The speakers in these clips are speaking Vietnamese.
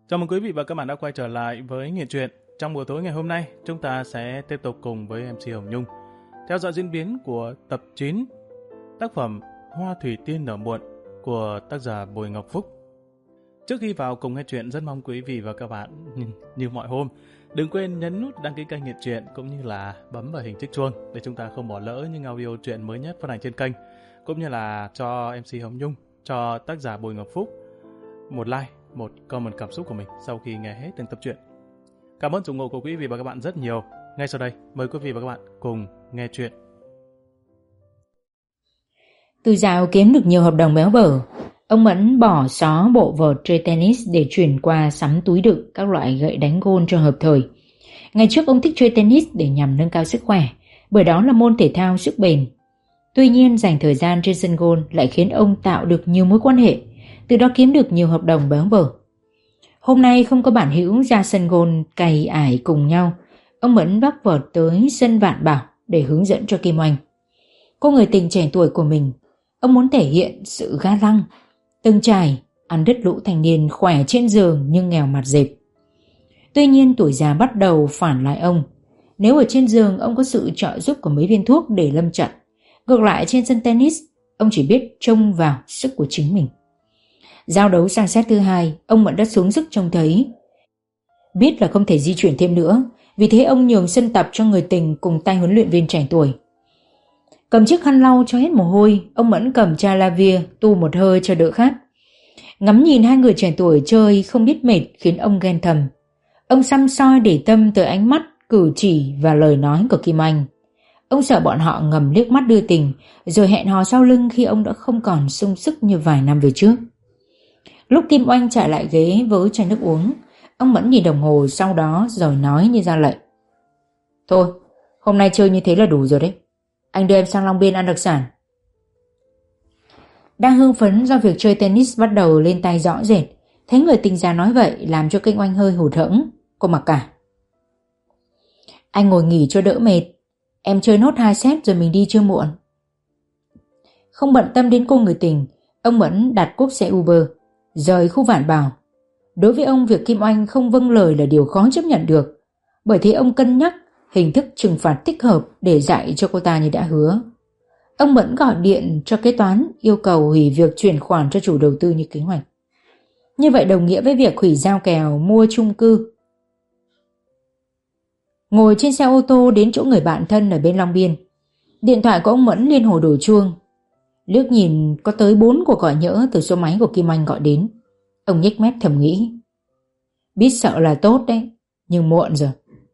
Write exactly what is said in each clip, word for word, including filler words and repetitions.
Chào mừng quý vị và các bạn đã quay trở lại với Nghiện Truyện. Trong buổi tối ngày hôm nay, chúng ta sẽ tiếp tục cùng với em xê Hồng Nhung theo dõi diễn biến của tập chín tác phẩm Hoa Thủy Tiên Nở Muộn của tác giả Bùi Ngọc Phúc. Trước khi vào cùng nghe chuyện, rất mong quý vị và các bạn như mọi hôm đừng quên nhấn nút đăng ký kênh Nghiện Truyện cũng như là bấm vào hình chiếc chuông để chúng ta không bỏ lỡ những audio truyện mới nhất phát hành trên kênh, cũng như là cho em xê Hồng Nhung, cho tác giả Bùi Ngọc Phúc một like, một comment cảm xúc của mình sau khi nghe hết từng tập truyện. Cảm ơn sự ủng hộ của quý vị và các bạn rất nhiều. Ngay sau đây, mời quý vị và các bạn cùng nghe chuyện. Từ dạo kiếm được nhiều hợp đồng béo bở, ông Mẫn bỏ xó bộ vợt chơi tennis để chuyển qua sắm túi đựng các loại gậy đánh gôn cho hợp thời. Ngày trước ông thích chơi tennis để nhằm nâng cao sức khỏe, bởi đó là môn thể thao sức bền. Tuy nhiên dành thời gian trên sân gôn lại khiến ông tạo được nhiều mối quan hệ, từ đó kiếm được nhiều hợp đồng béo bở. Hôm nay không có bạn hữu ra sân gôn cày ải cùng nhau, ông Mẫn vác vợt tới sân Vạn Bảo để hướng dẫn cho Kim Oanh. Cô người tình trẻ tuổi của mình, ông muốn thể hiện sự ga lăng, từng trải, ăn đứt lũ thanh niên khỏe trên giường nhưng nghèo mặt dẹp. Tuy nhiên tuổi già bắt đầu phản lại ông. Nếu ở trên giường ông có sự trợ giúp của mấy viên thuốc để lâm trận, ngược lại trên sân tennis ông chỉ biết trông vào sức của chính mình. Giao đấu sang set thứ hai, ông Mẫn đã xuống sức trông thấy. Biết là không thể di chuyển thêm nữa, vì thế ông nhường sân tập cho người tình cùng tay huấn luyện viên trẻ tuổi. Cầm chiếc khăn lau cho hết mồ hôi, ông Mẫn cầm chai lavia tu một hơi cho đỡ khát. Ngắm nhìn hai người trẻ tuổi chơi không biết mệt khiến ông ghen thầm. Ông săm soi để tâm tới ánh mắt, cử chỉ và lời nói của Kim Anh. Ông sợ bọn họ ngầm liếc mắt đưa tình, rồi hẹn hò sau lưng khi ông đã không còn sung sức như vài năm về trước. Lúc Kim Oanh chạy lại ghế với chai nước uống, ông Mẫn nhìn đồng hồ sau đó rồi nói như ra lệnh. Thôi, hôm nay chơi như thế là đủ rồi đấy. Anh đưa em sang Long Biên ăn đặc sản. Đang hưng phấn do việc chơi tennis bắt đầu lên tay rõ rệt, thấy người tình già nói vậy làm cho Kim Oanh hơi hụt hẫng. Cô mặc cả. Anh ngồi nghỉ cho đỡ mệt, em chơi nốt hai set rồi mình đi chưa muộn. Không bận tâm đến cô người tình, ông Mẫn đặt cúp xe Uber rời khu Vạn Bảo. Đối với ông, việc Kim Oanh không vâng lời là điều khó chấp nhận được, bởi thế ông cân nhắc hình thức trừng phạt thích hợp để dạy cho cô ta như đã hứa. Ông Mẫn gọi điện cho kế toán yêu cầu hủy việc chuyển khoản cho chủ đầu tư như kế hoạch. Như vậy đồng nghĩa với việc hủy giao kèo mua chung cư. Ngồi trên xe ô tô đến chỗ người bạn thân ở bên Long Biên, điện thoại của ông Mẫn liên hồi đổ chuông. Liếc nhìn có tới bốn cuộc gọi nhỡ từ số máy của Kim Anh gọi đến. Ông nhếch mép thầm nghĩ, biết sợ là tốt đấy, nhưng muộn rồi.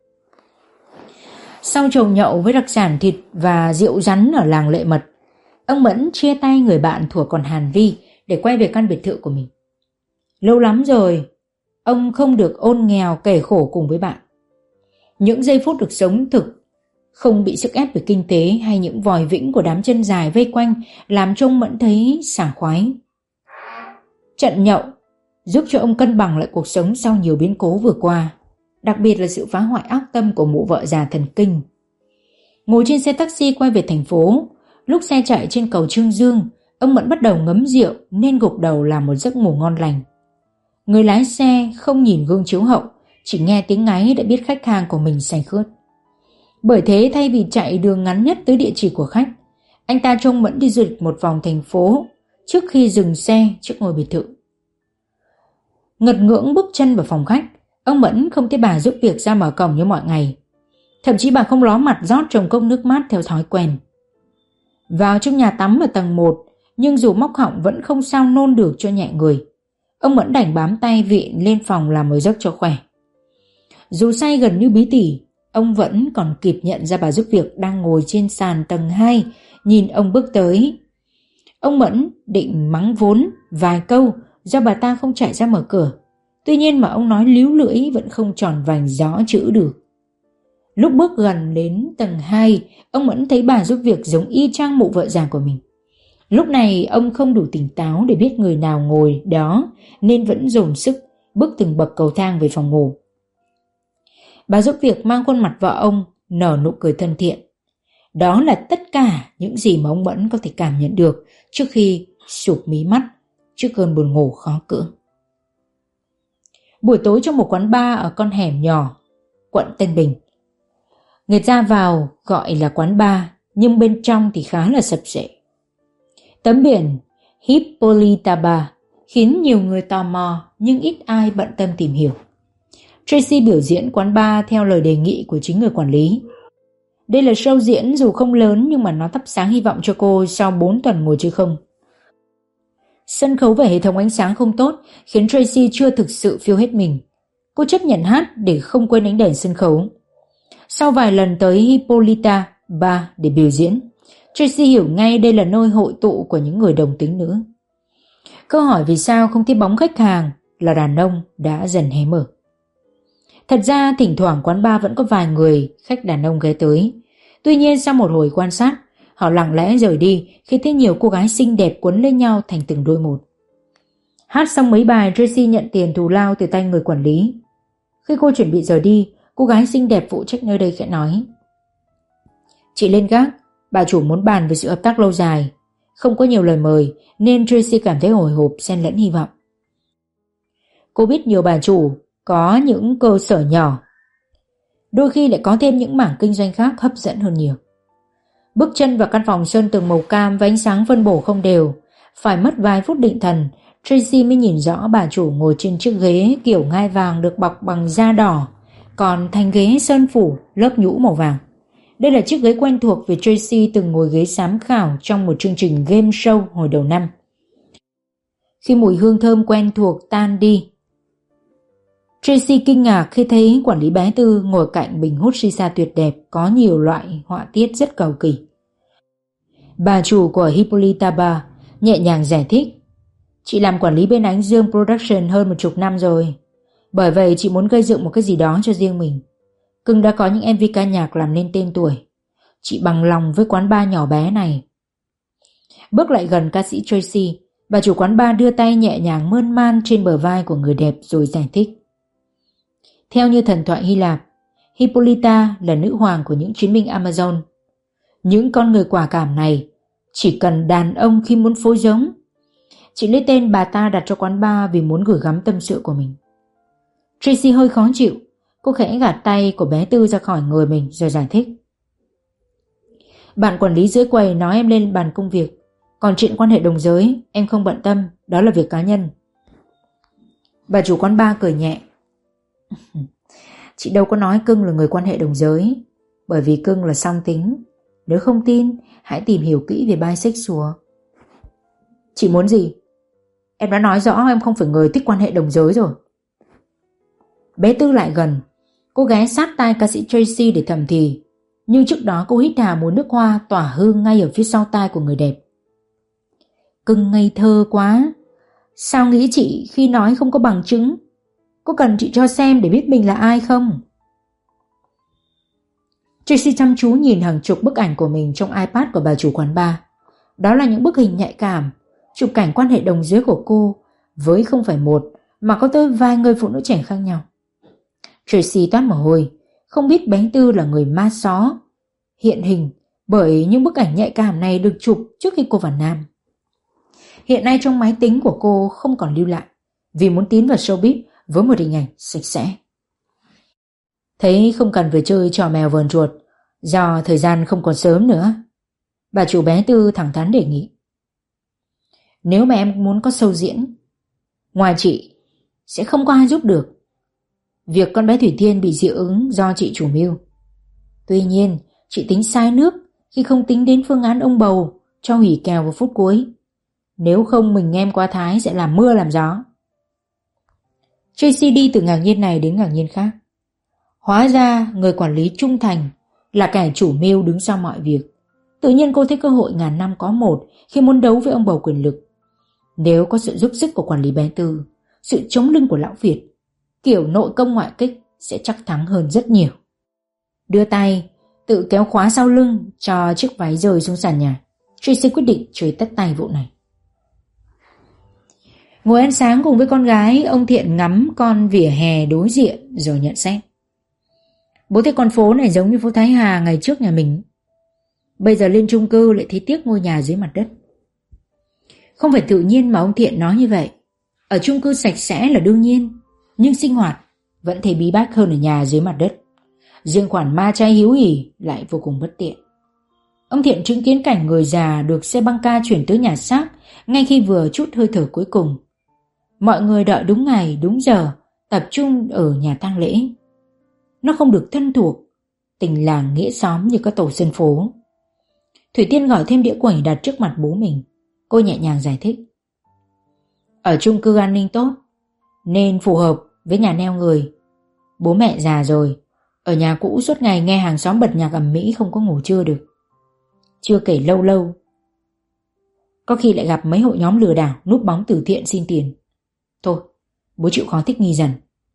Sau chầu nhậu với đặc sản thịt và rượu rắn ở làng Lệ Mật, ông Mẫn chia tay người bạn thuở còn Hàn Vi để quay về căn biệt thự của mình. Lâu lắm rồi ông không được ôn nghèo kể khổ cùng với bạn. Những giây phút được sống thực, không bị sức ép về kinh tế hay những vòi vĩnh của đám chân dài vây quanh làm cho ông Mẫn thấy sảng khoái. Trận nhậu giúp cho ông cân bằng lại cuộc sống sau nhiều biến cố vừa qua, đặc biệt là sự phá hoại ác tâm của mụ vợ già thần kinh. Ngồi trên xe taxi quay về thành phố, lúc xe chạy trên cầu Trương Dương, ông Mẫn bắt đầu ngấm rượu nên gục đầu làm một giấc ngủ ngon lành. Người lái xe không nhìn gương chiếu hậu, chỉ nghe tiếng ngáy đã biết khách hàng của mình say khướt. Bởi thế thay vì chạy đường ngắn nhất tới địa chỉ của khách, anh ta trông Mẫn đi du lịch một vòng thành phố trước khi dừng xe trước ngôi biệt thự. Ngật ngưỡng bước chân vào phòng khách, ông Mẫn không thấy bà giúp việc ra mở cổng như mọi ngày. Thậm chí bà không ló mặt rót trồng cốc nước mát theo thói quen. Vào trong nhà tắm ở tầng một, nhưng dù móc họng vẫn không sao nôn được cho nhẹ người. Ông Mẫn đành bám tay vịn lên phòng làm một giấc cho khỏe. Dù say gần như bí tỉ, ông vẫn còn kịp nhận ra bà giúp việc đang ngồi trên sàn tầng hai, nhìn ông bước tới. Ông Mẫn định mắng vốn vài câu do bà ta không chạy ra mở cửa. Tuy nhiên mà ông nói líu lưỡi vẫn không tròn vành rõ chữ được. Lúc bước gần đến tầng hai, ông Mẫn thấy bà giúp việc giống y chang mụ vợ già của mình. Lúc này ông không đủ tỉnh táo để biết người nào ngồi đó nên vẫn dồn sức bước từng bậc cầu thang về phòng ngủ. Bà giúp việc mang khuôn mặt vợ ông nở nụ cười thân thiện. Đó là tất cả những gì mà ông Mẫn có thể cảm nhận được trước khi sụp mí mắt trước cơn buồn ngủ khó cưỡng. buổi tối trong một quán bar ở con hẻm nhỏ, quận Tân Bình. Người ra vào gọi là quán bar, nhưng bên trong thì khá là sập sệ. Tấm biển Hippolyta Bar khiến nhiều người tò mò nhưng ít ai bận tâm tìm hiểu. Tracy biểu diễn quán bar theo lời đề nghị của chính người quản lý. Đây là show diễn dù không lớn nhưng mà nó thắp sáng hy vọng cho cô sau bốn tuần ngồi chơi không. Sân khấu và hệ thống ánh sáng không tốt khiến Tracy chưa thực sự phiêu hết mình. Cô chấp nhận hát để không quên ánh đèn sân khấu. Sau vài lần tới Hippolyta Bar để biểu diễn, Tracy hiểu ngay đây là nơi hội tụ của những người đồng tính nữ. Câu hỏi vì sao không thấy bóng khách hàng là đàn ông đã dần hé mở. Thật ra thỉnh thoảng quán bar vẫn có vài người khách đàn ông ghé tới. Tuy nhiên sau một hồi quan sát, họ lặng lẽ rời đi khi thấy nhiều cô gái xinh đẹp quấn lên nhau thành từng đôi một. Hát xong mấy bài, Tracy nhận tiền thù lao từ tay người quản lý. Khi cô chuẩn bị rời đi, cô gái xinh đẹp phụ trách nơi đây khẽ nói: "Chị lên gác, bà chủ muốn bàn về sự hợp tác lâu dài." Không có nhiều lời mời nên Tracy cảm thấy hồi hộp xen lẫn hy vọng. Cô biết nhiều bà chủ có những cơ sở nhỏ, đôi khi lại có thêm những mảng kinh doanh khác hấp dẫn hơn nhiều. Bước chân vào căn phòng sơn tường màu cam với ánh sáng phân bổ không đều, phải mất vài phút định thần, Tracy mới nhìn rõ bà chủ ngồi trên chiếc ghế kiểu ngai vàng được bọc bằng da đỏ, còn thành ghế sơn phủ lớp nhũ màu vàng. Đây là chiếc ghế quen thuộc vì Tracy từng ngồi ghế giám khảo trong một chương trình game show hồi đầu năm. Khi mùi hương thơm quen thuộc tan đi, Tracy kinh ngạc khi thấy quản lý bé Tư ngồi cạnh bình hút shisha tuyệt đẹp có nhiều loại họa tiết rất cầu kỳ. Bà chủ của Hippolyta Bar nhẹ nhàng giải thích: "Chị làm quản lý bên Ánh Dương Production hơn một chục năm rồi. Bởi vậy chị muốn gây dựng một cái gì đó cho riêng mình. Cưng đã có những em vê ca nhạc làm nên tên tuổi. Chị bằng lòng với quán bar nhỏ bé này." Bước lại gần ca sĩ Tracy, bà chủ quán bar đưa tay nhẹ nhàng mơn man trên bờ vai của người đẹp rồi giải thích: "Theo như thần thoại Hy Lạp, Hippolyta là nữ hoàng của những chiến binh Amazon. Những con người quả cảm này chỉ cần đàn ông khi muốn phối giống. Chị lấy tên bà ta đặt cho quán bar vì muốn gửi gắm tâm sự của mình." Tracy hơi khó chịu. Cô khẽ gạt tay của bé Tư ra khỏi người mình rồi giải thích: "Bạn quản lý dưới quầy nói em lên bàn công việc. Còn chuyện quan hệ đồng giới em không bận tâm, đó là việc cá nhân." Bà chủ quán bar cười nhẹ: "Chị đâu có nói cưng là người quan hệ đồng giới, bởi vì cưng là song tính. Nếu không tin, hãy tìm hiểu kỹ về bisexual." "Chị muốn gì? Em đã nói rõ em không phải người thích quan hệ đồng giới rồi." Bé Tư lại gần. Cô ghé sát tai ca sĩ Tracy để thầm thì, nhưng trước đó cô hít hà mùi nước hoa tỏa hương ngay ở phía sau tai của người đẹp. "Cưng ngây thơ quá. Sao nghĩ chị khi nói không có bằng chứng? Có cần chị cho xem để biết mình là ai không?" Tracy chăm chú nhìn hàng chục bức ảnh của mình trong iPad của bà chủ quán bar. Đó là những bức hình nhạy cảm, chụp cảnh quan hệ đồng giới của cô với không phải một mà có tới vài người phụ nữ trẻ khác nhau. Tracy toát mồ hôi, không biết bé Tư là người ma xó hiện hình bởi những bức ảnh nhạy cảm này được chụp trước khi cô vào Nam. Hiện nay trong máy tính của cô không còn lưu lại vì muốn tiến vào showbiz với một hình ảnh sạch sẽ. Thấy không cần phải chơi trò mèo vờn chuột do thời gian không còn sớm nữa, bà chủ bé Tư thẳng thắn đề nghị: "Nếu mà em muốn có show diễn, ngoài chị sẽ không có ai giúp được. Việc con bé Thủy Thiên bị dị ứng do chị chủ mưu. Tuy nhiên chị tính sai nước khi không tính đến phương án ông bầu cho hủy kèo vào phút cuối. Nếu không mình em qua Thái sẽ làm mưa làm gió." Tracy đi từ ngạc nhiên này đến ngạc nhiên khác. Hóa ra người quản lý trung thành là kẻ chủ mưu đứng sau mọi việc. Tự nhiên cô thấy cơ hội ngàn năm có một khi muốn đấu với ông bầu quyền lực. Nếu có sự giúp sức của quản lý bé Tư, sự chống lưng của lão Việt, kiểu nội công ngoại kích sẽ chắc thắng hơn rất nhiều. Đưa tay tự kéo khóa sau lưng cho chiếc váy rơi xuống sàn nhà, Tracy quyết định chơi tất tay vụ này. Ngồi ăn sáng cùng với con gái, ông Thiện ngắm con vỉa hè đối diện rồi nhận xét: "Bố thấy con phố này giống như phố Thái Hà ngày trước nhà mình. Bây giờ lên chung cư lại thấy tiếc ngôi nhà dưới mặt đất." Không phải tự nhiên mà ông Thiện nói như vậy. Ở chung cư sạch sẽ là đương nhiên, nhưng sinh hoạt vẫn thấy bí bách hơn ở nhà dưới mặt đất. Riêng khoản ma chay hiếu hỉ lại vô cùng bất tiện. Ông Thiện chứng kiến cảnh người già được xe băng ca chuyển tới nhà xác ngay khi vừa chút hơi thở cuối cùng. Mọi người đợi đúng ngày, đúng giờ, tập trung ở nhà tang lễ. Nó không được thân thuộc, tình làng nghĩa xóm như các tổ dân phố. Thủy Tiên gọi thêm đĩa quẩy đặt trước mặt bố mình. Cô nhẹ nhàng giải thích. Ở chung cư an ninh tốt, nên phù hợp với nhà neo người. Bố mẹ già rồi, ở nhà cũ suốt ngày nghe hàng xóm bật nhạc ầm ĩ không có ngủ trưa được. Chưa kể lâu lâu có khi lại gặp mấy hội nhóm lừa đảo núp bóng từ thiện xin tiền. Thôi, bố chịu khó thích nghi dần.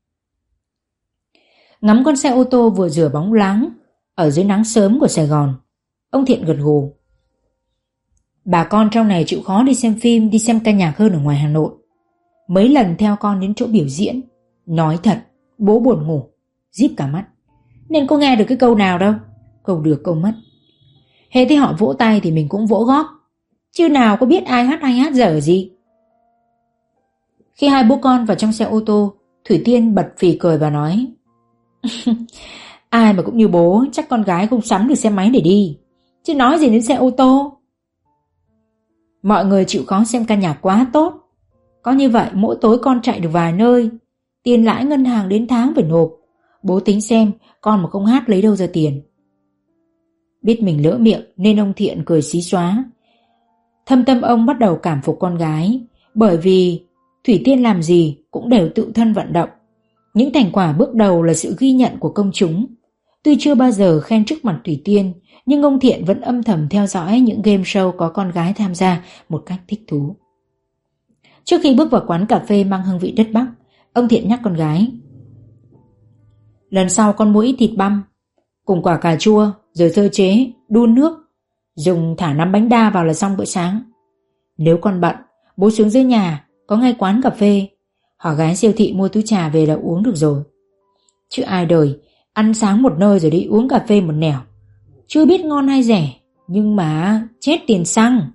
Ngắm con xe ô tô vừa rửa bóng láng ở dưới nắng sớm của Sài Gòn, ông Thiện gật gù. Bà con trong này chịu khó đi xem phim, đi xem ca nhạc hơn ở ngoài Hà Nội. Mấy lần theo con đến chỗ biểu diễn, nói thật, bố buồn ngủ, díp cả mắt, nên có nghe được cái câu nào đâu. Câu được câu mất. Hễ thấy họ vỗ tay thì mình cũng vỗ góp, chứ nào có biết ai hát hay hát dở gì. Khi hai bố con vào trong xe ô tô, Thủy Tiên bật phì cười và nói. Ai mà cũng như bố, chắc con gái không sắm được xe máy để đi, chứ nói gì đến xe ô tô. Mọi người chịu khó xem ca nhạc quá tốt. Có như vậy mỗi tối con chạy được vài nơi, tiền lãi ngân hàng đến tháng phải nộp. Bố tính xem con mà không hát lấy đâu ra tiền. Biết mình lỡ miệng nên ông Thiện cười xí xóa. Thâm tâm ông bắt đầu cảm phục con gái, bởi vì Thủy Tiên làm gì cũng đều tự thân vận động. Những thành quả bước đầu là sự ghi nhận của công chúng. Tuy chưa bao giờ khen trước mặt Thủy Tiên, nhưng ông Thiện vẫn âm thầm theo dõi những game show có con gái tham gia một cách thích thú. Trước khi bước vào quán cà phê mang hương vị đất Bắc, ông Thiện nhắc con gái. Lần sau con mua ít thịt băm cùng quả cà chua, rồi sơ chế, đun nước, dùng thả năm bánh đa vào là xong bữa sáng. Nếu con bận, bố xuống dưới nhà có ngay quán cà phê, hỏi gái siêu thị mua túi trà về là uống được rồi. Chứ ai đời ăn sáng một nơi rồi đi uống cà phê một nẻo, chưa biết ngon hay rẻ, nhưng mà chết tiền xăng.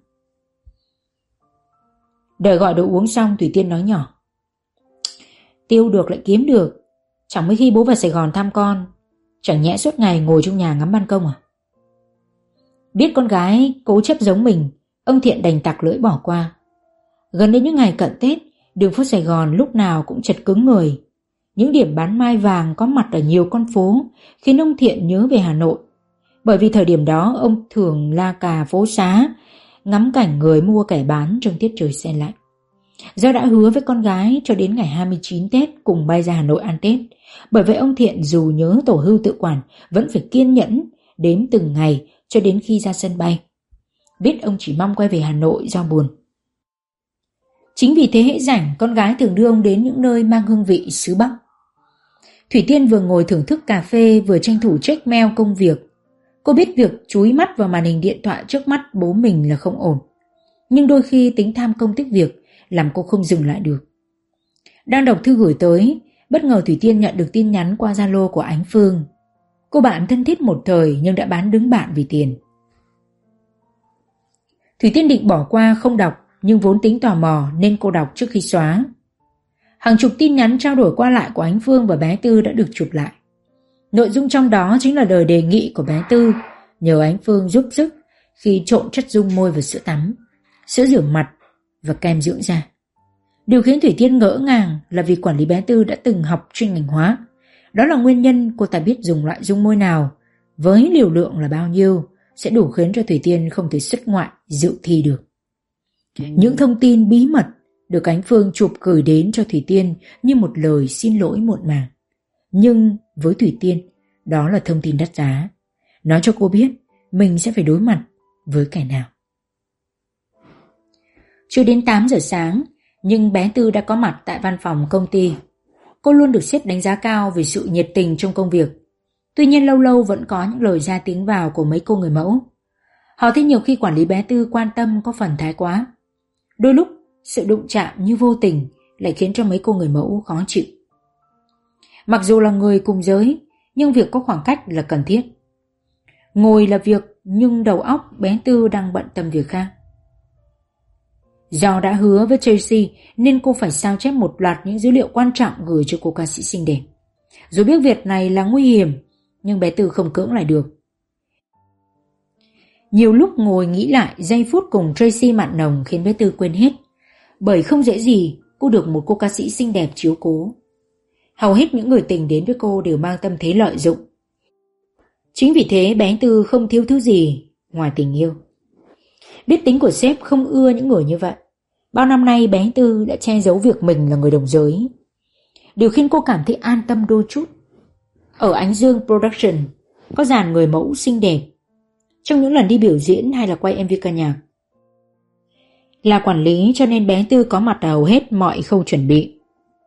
Đợi gọi đồ uống xong, Thủy Tiên nói nhỏ. Tiêu được lại kiếm được. Chẳng mấy khi bố vào Sài Gòn thăm con, chẳng nhẽ suốt ngày ngồi trong nhà ngắm ban công à? Biết con gái cố chấp giống mình, ông Thiện đành tặc lưỡi bỏ qua. Gần đến những ngày cận Tết, đường phố Sài Gòn lúc nào cũng chật cứng người. Những điểm bán mai vàng có mặt ở nhiều con phố khiến ông Thiện nhớ về Hà Nội. Bởi vì thời điểm đó ông thường la cà phố xá, ngắm cảnh người mua kẻ bán trong tiết trời se lạnh. Do đã hứa với con gái cho đến ngày hai mươi chín Tết cùng bay ra Hà Nội ăn Tết, bởi vậy ông Thiện dù nhớ tổ hưu tự quản vẫn phải kiên nhẫn đếm từng ngày cho đến khi ra sân bay. Biết ông chỉ mong quay về Hà Nội do buồn. Chính vì thế hễ rảnh, con gái thường đưa ông đến những nơi mang hương vị xứ Bắc. Thủy Tiên vừa ngồi thưởng thức cà phê vừa tranh thủ check mail công việc. Cô biết việc chúi mắt vào màn hình điện thoại trước mắt bố mình là không ổn, nhưng đôi khi tính tham công tiếc việc làm cô không dừng lại được. Đang đọc thư gửi tới, bất ngờ Thủy Tiên nhận được tin nhắn qua Zalo của Ánh Phương. Cô bạn thân thiết một thời nhưng đã bán đứng bạn vì tiền. Thủy Tiên định bỏ qua không đọc, nhưng vốn tính tò mò nên cô đọc trước khi xóa. Hàng chục tin nhắn trao đổi qua lại của Ánh Phương và bé Tư đã được chụp lại. Nội dung trong đó chính là lời đề nghị của bé Tư nhờ Ánh Phương giúp sức khi trộn chất dung môi vào sữa tắm, sữa rửa mặt và kem dưỡng da. Điều khiến Thủy Tiên ngỡ ngàng là vì quản lý bé Tư đã từng học chuyên ngành hóa. Đó là nguyên nhân cô ta biết dùng loại dung môi nào, với liều lượng là bao nhiêu, sẽ đủ khiến cho Thủy Tiên không thể xuất ngoại dự thi được. Những thông tin bí mật được Ánh Phương chụp gửi đến cho Thủy Tiên như một lời xin lỗi muộn màng. Nhưng với Thủy Tiên, đó là thông tin đắt giá. Nó cho cô biết mình sẽ phải đối mặt với kẻ nào. Chưa đến tám giờ sáng, nhưng bé Tư đã có mặt tại văn phòng công ty. Cô luôn được sếp đánh giá cao vì sự nhiệt tình trong công việc. Tuy nhiên lâu lâu vẫn có những lời ra tiếng vào của mấy cô người mẫu. Họ thấy nhiều khi quản lý bé Tư quan tâm có phần thái quá. Đôi lúc sự đụng chạm như vô tình lại khiến cho mấy cô người mẫu khó chịu. Mặc dù là người cùng giới, nhưng việc có khoảng cách là cần thiết. Ngồi là việc, nhưng đầu óc bé Tư đang bận tâm việc khác. Do đã hứa với Tracy nên cô phải sao chép một loạt những dữ liệu quan trọng gửi cho cô ca sĩ xinh đẹp. Dù biết việc này là nguy hiểm, nhưng bé Tư không cưỡng lại được. Nhiều lúc ngồi nghĩ lại giây phút cùng Tracy mặn nồng khiến bé Tư quên hết. Bởi không dễ gì cô được một cô ca sĩ xinh đẹp chiếu cố. Hầu hết những người tình đến với cô đều mang tâm thế lợi dụng. Chính vì thế bé Tư không thiếu thứ gì ngoài tình yêu. Biết tính của sếp không ưa những người như vậy, bao năm nay bé Tư đã che giấu việc mình là người đồng giới. Điều khiến cô cảm thấy an tâm đôi chút. Ở Ánh Dương Production có dàn người mẫu xinh đẹp trong những lần đi biểu diễn hay là quay em vê ca nhạc. Là quản lý cho nên bé Tư có mặt ở hầu hết mọi khâu chuẩn bị.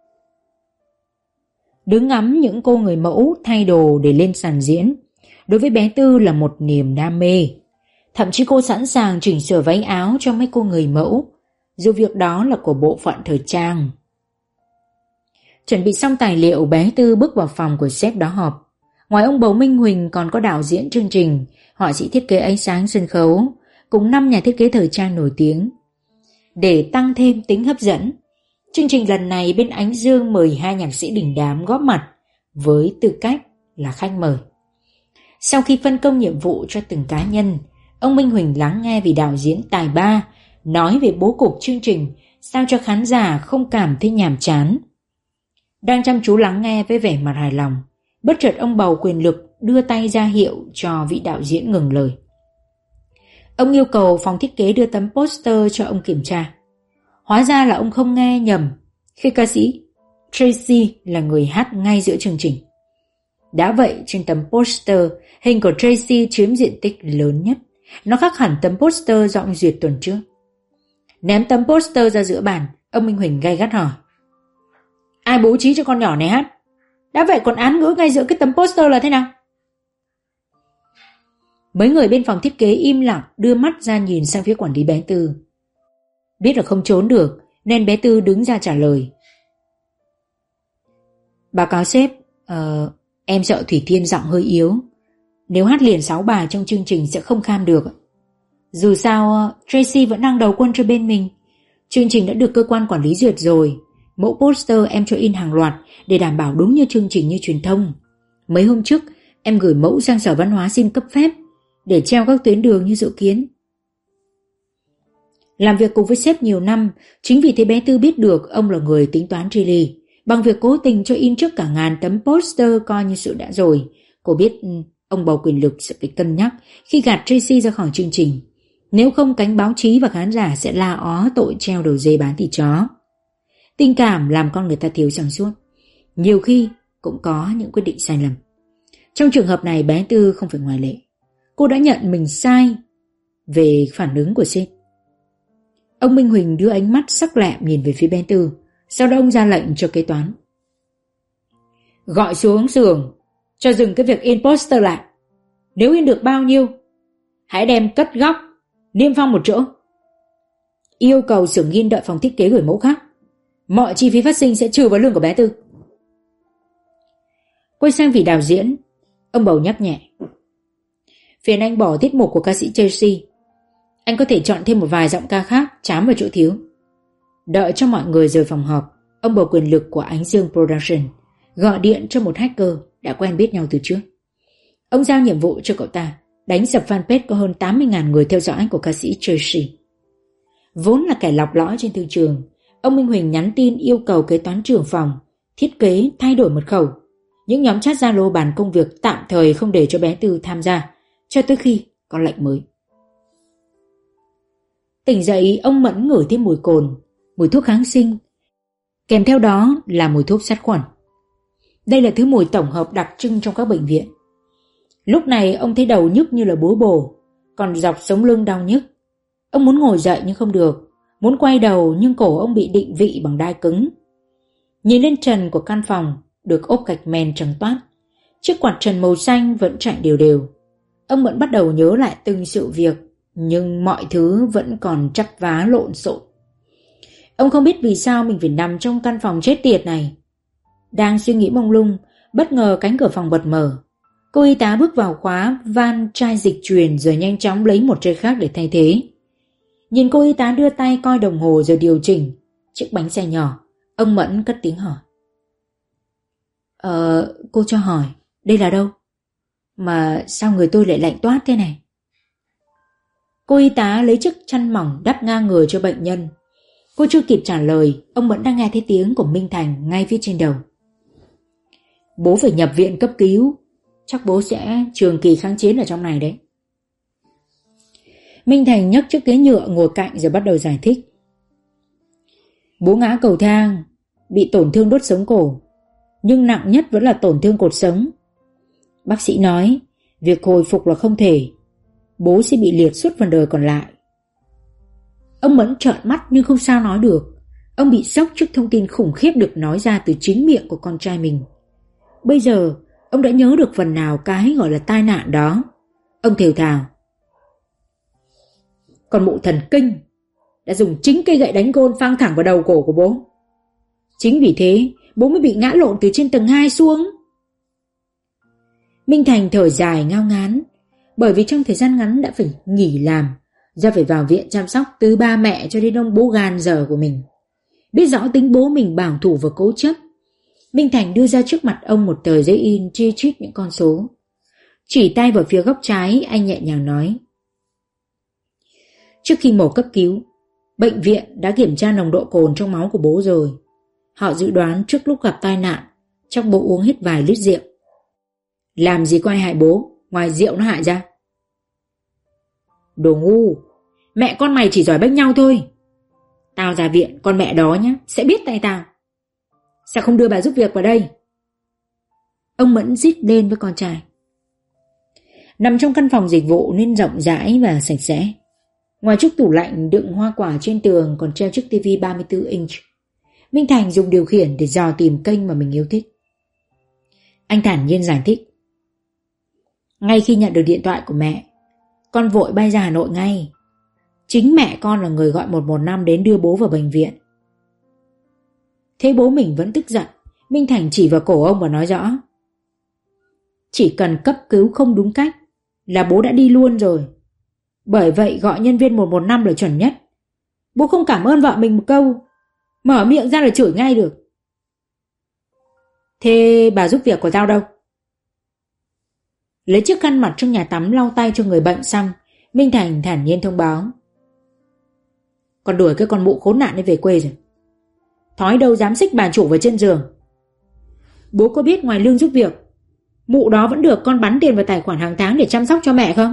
Đứng ngắm những cô người mẫu thay đồ để lên sàn diễn, đối với bé Tư là một niềm đam mê. Thậm chí cô sẵn sàng chỉnh sửa váy áo cho mấy cô người mẫu, dù việc đó là của bộ phận thời trang. Chuẩn bị xong tài liệu, bé Tư bước vào phòng của sếp đó họp. Ngoài ông bầu Minh Huỳnh còn có đạo diễn chương trình, họa sĩ thiết kế ánh sáng sân khấu, cùng năm nhà thiết kế thời trang nổi tiếng. Để tăng thêm tính hấp dẫn, chương trình lần này bên Ánh Dương mời hai nhạc sĩ đình đám góp mặt với tư cách là khách mời. Sau khi phân công nhiệm vụ cho từng cá nhân, ông Minh Huỳnh lắng nghe vị đạo diễn tài ba nói về bố cục chương trình sao cho khán giả không cảm thấy nhàm chán. Đang chăm chú lắng nghe với vẻ mặt hài lòng, bất chợt ông bầu quyền lực đưa tay ra hiệu cho vị đạo diễn ngừng lời. Ông yêu cầu phòng thiết kế đưa tấm poster cho ông kiểm tra. Hóa ra là ông không nghe nhầm khi ca sĩ Tracy là người hát ngay giữa chương trình. Đã vậy, trên tấm poster, hình của Tracy chiếm diện tích lớn nhất. Nó khác hẳn tấm poster do ông duyệt tuần trước. Ném tấm poster ra giữa bàn, ông Minh Huỳnh gay gắt hỏi: ai bố trí cho con nhỏ này hát? Đã vậy còn án ngữ ngay giữa cái tấm poster là thế nào? Mấy người bên phòng thiết kế im lặng đưa mắt ra nhìn sang phía quản lý bé Tư. Biết là không trốn được nên bé Tư đứng ra trả lời. Báo cáo sếp, uh, em sợ Thủy Tiên giọng hơi yếu. Nếu hát liền sáu bài trong chương trình sẽ không kham được. Dù sao Tracy vẫn đang đầu quân cho bên mình. Chương trình đã được cơ quan quản lý duyệt rồi. Mẫu poster em cho in hàng loạt để đảm bảo đúng như chương trình như truyền thông. Mấy hôm trước em gửi mẫu sang Sở Văn hóa xin cấp phép để treo các tuyến đường như dự kiến. Làm việc cùng với sếp nhiều năm, chính vì thế bé Tư biết được ông là người tính toán tri ly. Bằng việc cố tình cho in trước cả ngàn tấm poster coi như sự đã rồi, cô biết ông bầu quyền lực sẽ phải cân nhắc khi gạt Tracy ra khỏi chương trình. Nếu không, cánh báo chí và khán giả sẽ la ó tội treo đầu dê bán thịt chó. Tình cảm làm con người ta thiếu sáng suốt, nhiều khi cũng có những quyết định sai lầm. Trong trường hợp này bé Tư không phải ngoại lệ. Cô đã nhận mình sai về phản ứng của sếp. Ông Minh Huỳnh đưa ánh mắt sắc lẹm nhìn về phía bé Tư. Sau đó ông ra lệnh cho kế toán: gọi xuống xưởng cho dừng cái việc in poster lại. Nếu in được bao nhiêu, hãy đem cất góc, niêm phong một chỗ. Yêu cầu xưởng in đợi phòng thiết kế gửi mẫu khác. Mọi chi phí phát sinh sẽ trừ vào lương của bé Tư. Quay sang vị đạo diễn, ông bầu nhắc nhẹ: phiền anh bỏ tiết mục của ca sĩ Tracy. Anh có thể chọn thêm một vài giọng ca khác chám vào chỗ thiếu. Đợi cho mọi người rời phòng họp, ông bầu quyền lực của Ánh Dương Production gọi điện cho một hacker đã quen biết nhau từ trước. Ông giao nhiệm vụ cho cậu ta đánh sập fanpage có hơn tám mươi nghìn người theo dõi của ca sĩ Tracy. Vốn là kẻ lọc lõi trên thương trường, ông Minh Huỳnh nhắn tin yêu cầu kế toán trưởng phòng thiết kế thay đổi mật khẩu. Những nhóm chat Zalo bàn công việc tạm thời không để cho bé Tư tham gia cho tới khi có lệnh mới. Tỉnh dậy, ông Mẫn ngửi thêm mùi cồn, mùi thuốc kháng sinh, kèm theo đó là mùi thuốc sát khuẩn. Đây là thứ mùi tổng hợp đặc trưng trong các bệnh viện. Lúc này ông thấy đầu nhức như là búa bổ, còn dọc sống lưng đau nhức. Ông muốn ngồi dậy nhưng không được, muốn quay đầu nhưng cổ ông bị định vị bằng đai cứng. Nhìn lên trần của căn phòng được ốp gạch men trắng toát, chiếc quạt trần màu xanh vẫn chạy đều đều. Ông vẫn bắt đầu nhớ lại từng sự việc, nhưng mọi thứ vẫn còn chắc vá lộn xộn. Ông không biết vì sao mình phải nằm trong căn phòng chết tiệt này. Đang suy nghĩ mông lung, bất ngờ cánh cửa phòng bật mở. Cô y tá bước vào khóa van chai dịch truyền rồi nhanh chóng lấy một chai khác để thay thế. Nhìn cô y tá đưa tay coi đồng hồ rồi điều chỉnh chiếc bánh xe nhỏ, ông Mẫn cất tiếng hỏi. Ờ, cô cho hỏi, đây là đâu? Mà sao người tôi lại lạnh toát thế này? Cô y tá lấy chiếc chăn mỏng đắp ngang người cho bệnh nhân. Cô chưa kịp trả lời, ông Mẫn đã nghe thấy tiếng của Minh Thành ngay phía trên đầu. Bố phải nhập viện cấp cứu, chắc bố sẽ trường kỳ kháng chiến ở trong này đấy. Minh Thành nhấc chiếc ghế nhựa ngồi cạnh rồi bắt đầu giải thích. Bố ngã cầu thang, bị tổn thương đốt sống cổ, nhưng nặng nhất vẫn là tổn thương cột sống. Bác sĩ nói việc hồi phục là không thể, bố sẽ bị liệt suốt phần đời còn lại. Ông Mẫn trợn mắt nhưng không sao nói được. Ông bị sốc trước thông tin khủng khiếp được nói ra từ chính miệng của con trai mình. Bây giờ ông đã nhớ được phần nào cái gọi là tai nạn đó. Ông thều thào. Còn mụ thần kinh đã dùng chính cây gậy đánh gôn phang thẳng vào đầu cổ của bố. Chính vì thế bố mới bị ngã lộn từ trên tầng hai xuống. Minh Thành thở dài ngao ngán, bởi vì trong thời gian ngắn đã phải nghỉ làm, do phải vào viện chăm sóc từ ba mẹ cho đến ông bố gan dở của mình. Biết rõ tính bố mình bảo thủ và cố chấp, Minh Thành đưa ra trước mặt ông một tờ giấy in chi chít những con số. Chỉ tay vào phía góc trái, anh nhẹ nhàng nói. Trước khi mổ cấp cứu, bệnh viện đã kiểm tra nồng độ cồn trong máu của bố rồi. Họ dự đoán trước lúc gặp tai nạn, chắc bố uống hết vài lít rượu. Làm gì có ai hại bố, ngoài rượu nó hại ra. Đồ ngu, mẹ con mày chỉ giỏi bênh nhau thôi. Tao ra viện, con mẹ đó nhá, sẽ biết tay tao. Sao không đưa bà giúp việc vào đây? Ông Mẫn rít lên với con trai. Nằm trong căn phòng dịch vụ nên rộng rãi và sạch sẽ. Ngoài chiếc tủ lạnh đựng hoa quả trên tường còn treo chiếc tivi ba mươi tư inch. Minh Thành dùng điều khiển để dò tìm kênh mà mình yêu thích. Anh thản nhiên giải thích. Ngay khi nhận được điện thoại của mẹ, con vội bay ra Hà Nội ngay. Chính mẹ con là người gọi một một năm đến đưa bố vào bệnh viện. Thế bố mình vẫn tức giận, Minh Thành chỉ vào cổ ông và nói rõ. Chỉ cần cấp cứu không đúng cách là bố đã đi luôn rồi. Bởi vậy gọi nhân viên một một năm là chuẩn nhất. Bố không cảm ơn vợ mình một câu, mở miệng ra là chửi ngay được. Thế bà giúp việc của tao đâu? Lấy chiếc khăn mặt trong nhà tắm lau tay cho người bệnh xong, Minh Thành thản nhiên thông báo. Con đuổi cái con mụ khốn nạn ấy về quê rồi. Thói đâu dám xích bà chủ vào chân giường. Bố có biết ngoài lương giúp việc, mụ đó vẫn được con bắn tiền vào tài khoản hàng tháng để chăm sóc cho mẹ không?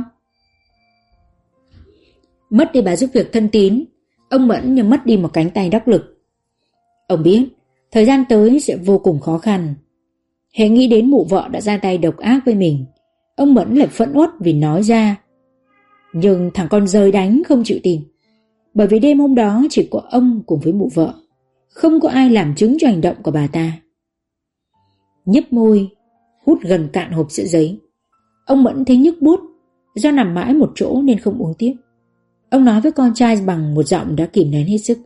Mất đi bà giúp việc thân tín, ông Mẫn như mất đi một cánh tay đắc lực. Ông biết thời gian tới sẽ vô cùng khó khăn. Hễ nghĩ đến mụ vợ đã ra tay độc ác với mình, ông Mẫn lại phẫn uất vì nói ra. Nhưng thằng con rơi đánh không chịu tin. Bởi vì đêm hôm đó chỉ có ông cùng với mụ vợ, không có ai làm chứng cho hành động của bà ta. Nhấp môi, hút gần cạn hộp sữa giấy. Ông Mẫn thấy nhức buốt, do nằm mãi một chỗ nên không uống tiếp. Ông nói với con trai bằng một giọng đã kìm nén hết sức.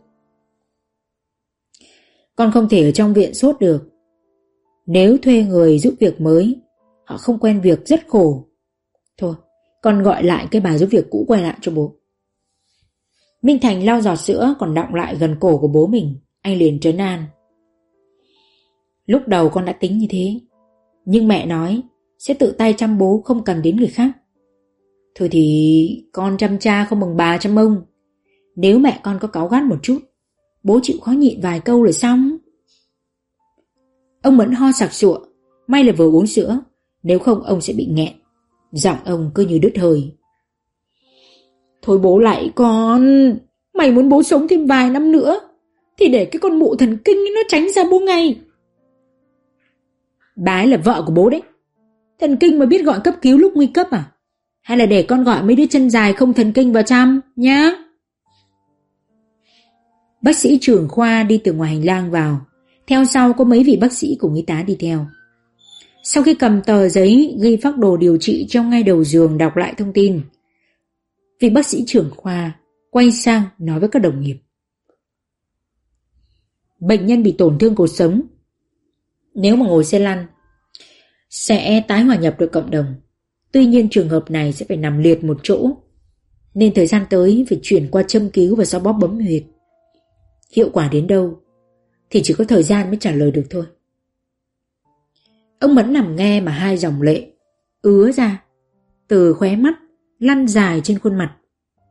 Con không thể ở trong viện sốt được. Nếu thuê người giúp việc mới, họ không quen việc rất khổ. Thôi, con gọi lại cái bà giúp việc cũ quay lại cho bố. Minh Thành lau giọt sữa còn đọng lại gần cổ của bố mình. Anh liền trấn an. Lúc đầu con đã tính như thế, nhưng mẹ nói sẽ tự tay chăm bố, không cần đến người khác. Thôi thì con chăm cha không bằng bà chăm ông. Nếu mẹ con có cáu gắt một chút, bố chịu khó nhịn vài câu rồi xong. Ông Mẫn ho sặc sụa. May là vừa uống sữa, nếu không ông sẽ bị nghẹn. Giọng ông cứ như đứt hơi. Thôi bố lại con, mày muốn bố sống thêm vài năm nữa thì để cái con mụ thần kinh nó tránh ra bố ngay. Bà ấy là vợ của bố đấy. Thần kinh mà biết gọi cấp cứu lúc nguy cấp à? Hay là để con gọi mấy đứa chân dài không thần kinh vào chăm nhá. Bác sĩ trưởng khoa đi từ ngoài hành lang vào. Theo sau có mấy vị bác sĩ cùng y tá đi theo. Sau khi cầm tờ giấy ghi phác đồ điều trị trong ngay đầu giường đọc lại thông tin, vị bác sĩ trưởng khoa quay sang nói với các đồng nghiệp. Bệnh nhân bị tổn thương cột sống. Nếu mà ngồi xe lăn sẽ tái hòa nhập được cộng đồng. Tuy nhiên trường hợp này sẽ phải nằm liệt một chỗ. nên thời gian tới phải chuyển qua châm cứu và xoa bóp bấm huyệt. Hiệu quả đến đâu thì chỉ có thời gian mới trả lời được thôi. Ông Mẫn nằm nghe mà hai dòng lệ ứa ra từ khóe mắt lăn dài trên khuôn mặt.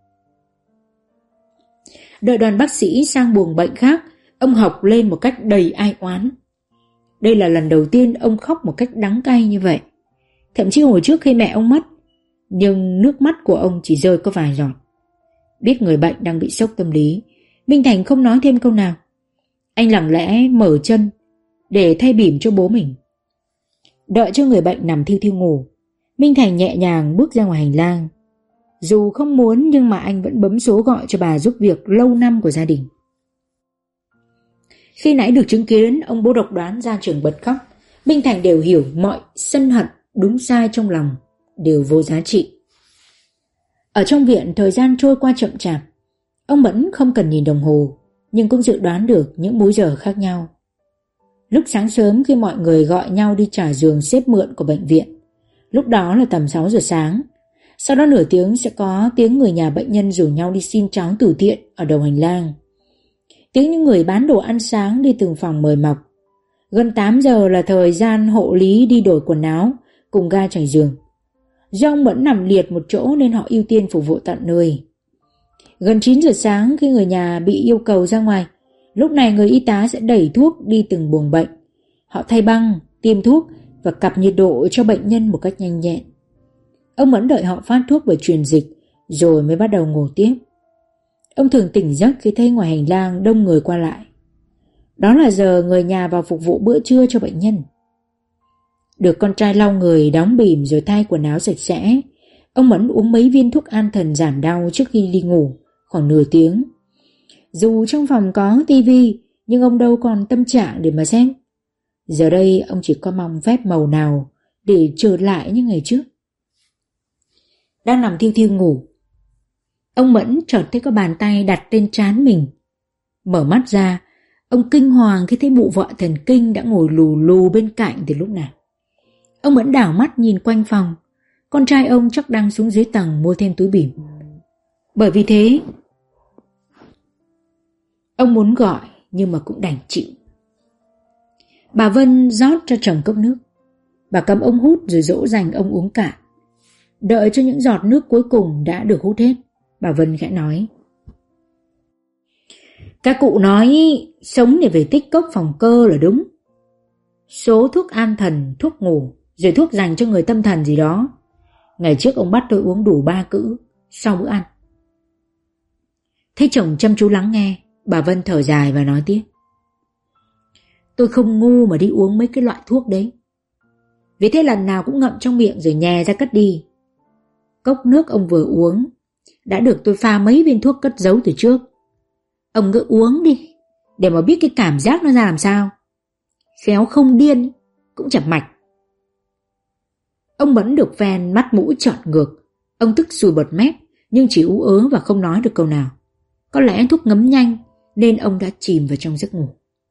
Đợi đoàn bác sĩ sang buồng bệnh khác, ông học lên một cách đầy ai oán. Đây là lần đầu tiên ông khóc một cách đắng cay như vậy. Thậm chí hồi trước khi mẹ ông mất, nhưng nước mắt của ông chỉ rơi có vài giọt. Biết người bệnh đang bị sốc tâm lý, Minh Thành không nói thêm câu nào. Anh lặng lẽ mở chân để thay bỉm cho bố mình. Đợi cho người bệnh nằm thiu thiu ngủ, Minh Thành nhẹ nhàng bước ra ngoài hành lang. Dù không muốn nhưng mà anh vẫn bấm số gọi cho bà giúp việc lâu năm của gia đình. Khi nãy được chứng kiến ông bố độc đoán ra trường bật khóc, Minh Thành đều hiểu mọi sân hận đúng sai trong lòng đều vô giá trị. Ở trong viện thời gian trôi qua chậm chạp. Ông Mẫn không cần nhìn đồng hồ, nhưng cũng dự đoán được những múi giờ khác nhau. Lúc sáng sớm khi mọi người gọi nhau đi trả giường xếp mượn của bệnh viện, lúc đó là tầm sáu giờ sáng. Sau đó nửa tiếng sẽ có tiếng người nhà bệnh nhân rủ nhau đi xin cháo từ thiện ở đầu hành lang. Tiếng những người bán đồ ăn sáng đi từng phòng mời mọc. Gần tám giờ là thời gian hộ lý đi đổi quần áo cùng ga trải giường. Do ông Mẫn nằm liệt một chỗ nên họ ưu tiên phục vụ tận nơi. Gần chín giờ sáng khi người nhà bị yêu cầu ra ngoài, lúc này người y tá sẽ đẩy thuốc đi từng buồng bệnh. Họ thay băng, tiêm thuốc và cặp nhiệt độ cho bệnh nhân một cách nhanh nhẹn. Ông Mẫn đợi họ phát thuốc và truyền dịch rồi mới bắt đầu ngủ tiếp. Ông thường tỉnh giấc khi thấy ngoài hành lang đông người qua lại. Đó là giờ người nhà vào phục vụ bữa trưa cho bệnh nhân. Được con trai lau người, đóng bỉm rồi thay quần áo sạch sẽ, ông Mẫn uống mấy viên thuốc an thần giảm đau trước khi đi ngủ khoảng nửa tiếng. Dù trong phòng có tivi nhưng ông đâu còn tâm trạng để mà xem. Giờ đây ông chỉ có mong phép màu nào để trở lại như ngày trước. Đang nằm thiu thiu ngủ, ông Mẫn chợt thấy có bàn tay đặt lên trán mình. Mở mắt ra, ông kinh hoàng khi thấy mụ vợ thần kinh đã ngồi lù lù bên cạnh từ lúc nào. Ông Mẫn đảo mắt nhìn quanh phòng. Con trai ông chắc đang xuống dưới tầng mua thêm túi bỉm. Bởi vì thế ông muốn gọi nhưng mà cũng đành chịu. Bà Vân rót cho chồng cốc nước. Bà cắm ông hút rồi dỗ dành ông uống cạn. Đợi cho những giọt nước cuối cùng đã được hút hết, bà Vân khẽ nói: Các cụ nói sống để về tích cốc phòng cơ là đúng. Số thuốc an thần, thuốc ngủ, rồi thuốc dành cho người tâm thần gì đó, ngày trước ông bắt tôi uống đủ ba cữ sau bữa ăn. Thấy chồng chăm chú lắng nghe, bà Vân thở dài và nói tiếp: Tôi không ngu mà đi uống mấy cái loại thuốc đấy. Vì thế lần nào cũng ngậm trong miệng rồi nhè ra cất đi. Cốc nước ông vừa uống đã được tôi pha mấy viên thuốc cất giấu từ trước. Ông cứ uống đi để mà biết cái cảm giác nó ra làm sao. Khéo không điên cũng chập mạch. Ông Mẫn được phen mắt mũi trợn ngược. Ông tức sùi bọt mép nhưng chỉ ú ớ và không nói được câu nào. Có lẽ thuốc ngấm nhanh nên ông đã chìm vào trong giấc ngủ.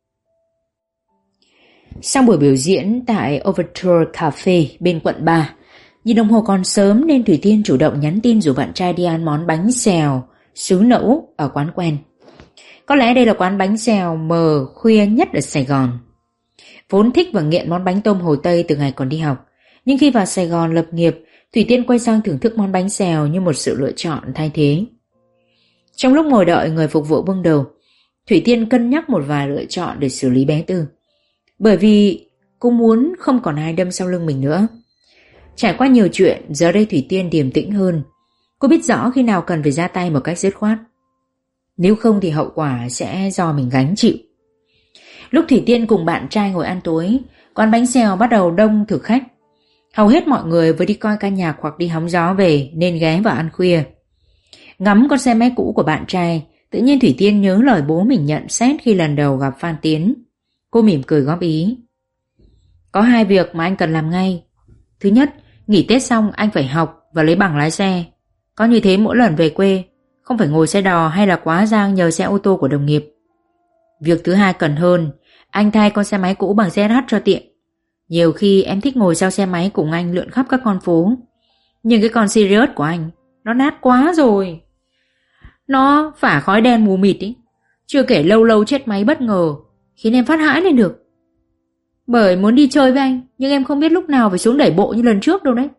Sau buổi biểu diễn tại Overture Cafe bên quận ba, nhìn đồng hồ còn sớm nên Thủy Tiên chủ động nhắn tin rủ bạn trai đi ăn món bánh xèo xứ Nẫu ở quán quen. Có lẽ đây là quán bánh xèo mờ khuya nhất ở Sài Gòn. Vốn thích và nghiện món bánh tôm Hồ Tây từ ngày còn đi học, nhưng khi vào Sài Gòn lập nghiệp, Thủy Tiên quay sang thưởng thức món bánh xèo như một sự lựa chọn thay thế. Trong lúc ngồi đợi người phục vụ bưng đầu, Thủy Tiên cân nhắc một vài lựa chọn để xử lý bé Tư. Bởi vì cô muốn không còn ai đâm sau lưng mình nữa. Trải qua nhiều chuyện, giờ đây Thủy Tiên điềm tĩnh hơn. Cô biết rõ khi nào cần phải ra tay một cách dứt khoát. Nếu không thì hậu quả sẽ do mình gánh chịu. Lúc Thủy Tiên cùng bạn trai ngồi ăn tối, quán bánh xèo bắt đầu đông thực khách. Hầu hết mọi người vừa đi coi ca nhạc hoặc đi hóng gió về nên ghé vào ăn khuya. Ngắm con xe máy cũ của bạn trai, tự nhiên Thủy Tiên nhớ lời bố mình nhận xét khi lần đầu gặp Phan Tiến. Cô mỉm cười góp ý: Có hai việc mà anh cần làm ngay. Thứ nhất, nghỉ Tết xong anh phải học và lấy bằng lái xe. Có như thế mỗi lần về quê không phải ngồi xe đò hay là quá giang nhờ xe ô tô của đồng nghiệp. Việc thứ hai cần hơn, anh thay con xe máy cũ bằng Z H cho tiện. Nhiều khi em thích ngồi sau xe máy cùng anh lượn khắp các con phố. Nhưng cái con Sirius của anh, Nó nát quá rồi. Nó phả khói đen mù mịt ý. Chưa kể lâu lâu chết máy bất ngờ, khiến em phát hãi lên được. Bởi muốn đi chơi với anh, nhưng em không biết lúc nào phải xuống đẩy bộ như lần trước đâu đấy.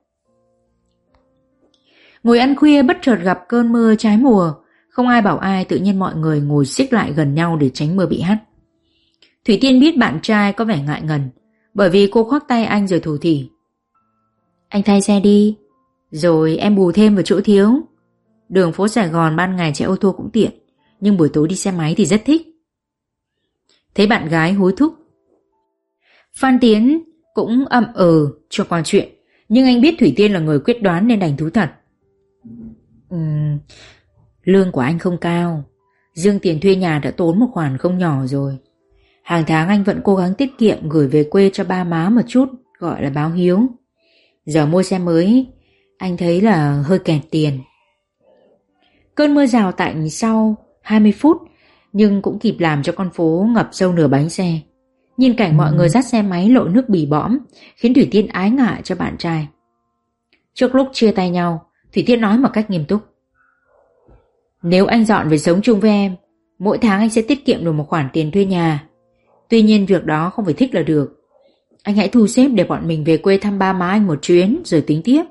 Ngồi ăn khuya bất chợt gặp cơn mưa trái mùa. Không ai bảo ai, tự nhiên mọi người ngồi xích lại gần nhau để tránh mưa bị hắt. Thủy Tiên biết bạn trai có vẻ ngại ngần, bởi vì cô khoác tay anh rồi thủ thỉ. Anh thay xe đi, rồi em bù thêm vào chỗ thiếu. Đường phố Sài Gòn ban ngày chạy ô tô cũng tiện, nhưng buổi tối đi xe máy thì rất thích. Thấy bạn gái hối thúc, Phan Tiến cũng ậm ừ cho qua chuyện, nhưng anh biết Thủy Tiên là người quyết đoán nên đành thú thật. Uhm, lương của anh không cao, riêng tiền thuê nhà đã tốn một khoản không nhỏ rồi. Hàng tháng anh vẫn cố gắng tiết kiệm gửi về quê cho ba má một chút, gọi là báo hiếu. Giờ mua xe mới, anh thấy là hơi kẹt tiền. Cơn mưa rào tạnh sau hai mươi phút, nhưng cũng kịp làm cho con phố ngập sâu nửa bánh xe. Nhìn cảnh mọi người dắt xe máy lội nước bì bõm, khiến Thủy Tiên ái ngại cho bạn trai. Trước lúc chia tay nhau, Thủy Tiên nói một cách nghiêm túc. Nếu anh dọn về sống chung với em, mỗi tháng anh sẽ tiết kiệm được một khoản tiền thuê nhà. Tuy nhiên việc đó không phải thích là được. Anh hãy thu xếp để bọn mình về quê thăm ba má anh một chuyến rồi tính tiếp.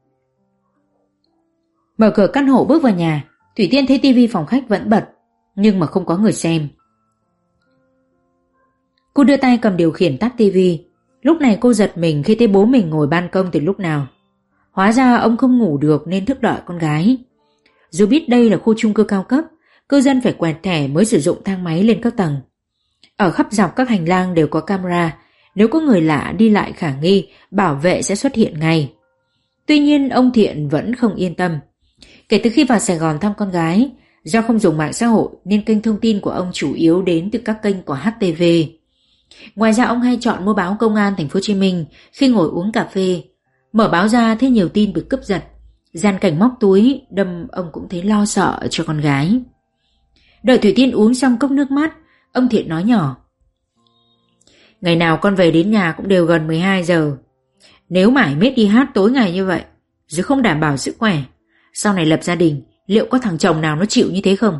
Mở cửa căn hộ bước vào nhà, Thủy Tiên thấy tivi phòng khách vẫn bật, nhưng mà không có người xem. Cô đưa tay cầm điều khiển tắt tivi. Lúc này cô giật mình khi thấy bố mình ngồi ban công từ lúc nào. Hóa ra ông không ngủ được nên thức đợi con gái. Dù biết đây là khu chung cư cao cấp, cư dân phải quẹt thẻ mới sử dụng thang máy lên các tầng. Ở khắp dọc các hành lang đều có camera, nếu có người lạ đi lại khả nghi, bảo vệ sẽ xuất hiện ngay. Tuy nhiên ông Thiện vẫn không yên tâm. Kể từ khi vào Sài Gòn thăm con gái, do không dùng mạng xã hội nên kênh thông tin của ông chủ yếu đến từ các kênh của hát tê vê. Ngoài ra ông hay chọn mua báo Công an Thành phố Hồ Chí Minh khi ngồi uống cà phê. Mở báo ra thấy nhiều tin bị cướp giật, gian cảnh móc túi, đâm ông cũng thấy lo sợ cho con gái. Đợi Thủy Tiên uống xong cốc nước mát, ông Thiện nói nhỏ. Ngày nào con về đến nhà cũng đều gần mười hai giờ. Nếu mải miết đi hát tối ngày như vậy, rồi không đảm bảo sức khỏe, sau này lập gia đình, liệu có thằng chồng nào nó chịu như thế không?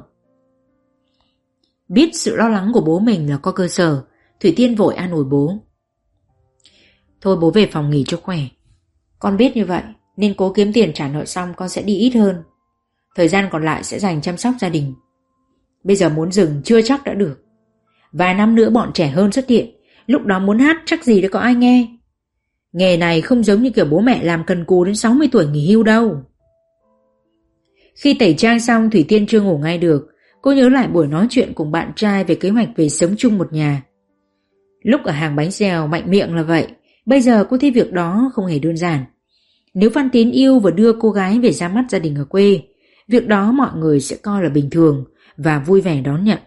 Biết sự lo lắng của bố mình là có cơ sở, Thủy Tiên vội an ủi bố. Thôi bố về phòng nghỉ cho khỏe. Con biết như vậy, nên cố kiếm tiền trả nợ xong con sẽ đi ít hơn. Thời gian còn lại sẽ dành chăm sóc gia đình. Bây giờ muốn dừng chưa chắc đã được. Vài năm nữa bọn trẻ hơn xuất hiện, lúc đó muốn hát chắc gì đã có ai nghe. Nghề này không giống như kiểu bố mẹ làm cần cù đến sáu mươi tuổi nghỉ hưu đâu. Khi tẩy trang xong, Thủy Tiên chưa ngủ ngay được. Cô nhớ lại buổi nói chuyện cùng bạn trai về kế hoạch về sống chung một nhà. Lúc ở hàng bánh xèo mạnh miệng là vậy, bây giờ cô thấy việc đó không hề đơn giản. Nếu Phan Tiến yêu và đưa cô gái về ra mắt gia đình ở quê, việc đó mọi người sẽ coi là bình thường và vui vẻ đón nhận.